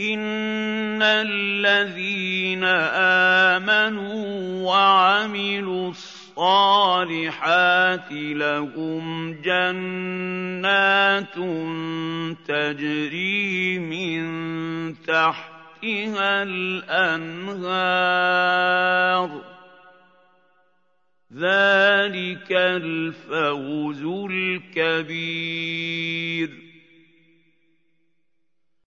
إِنَّ الَّذِينَ آمَنُوا وَعَمِلُوا الصَّالِحَاتِ لَهُمْ جَنَّاتٌ تَجْرِي مِن تَحْتِهَا الْأَنْهَارُ ۚ ذَٰلِكَ الْفَوْزُ الْكَبِيرُ